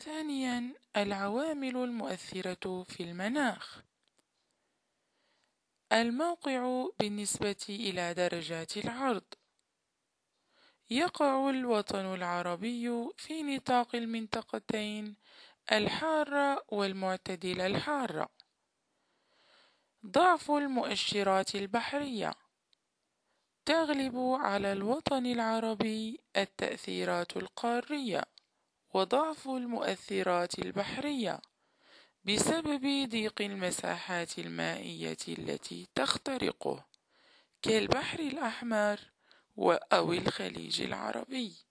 ثانيا، العوامل المؤثرة في المناخ. الموقع بالنسبة إلى درجات العرض. يقع الوطن العربي في نطاق المنطقتين الحارة والمعتدل الحارة. ضعف المؤشرات البحرية. تغلب على الوطن العربي التأثيرات القارية وضعف المؤثرات البحرية بسبب ضيق المساحات المائية التي تخترقه كالبحر الأحمر أو الخليج العربي.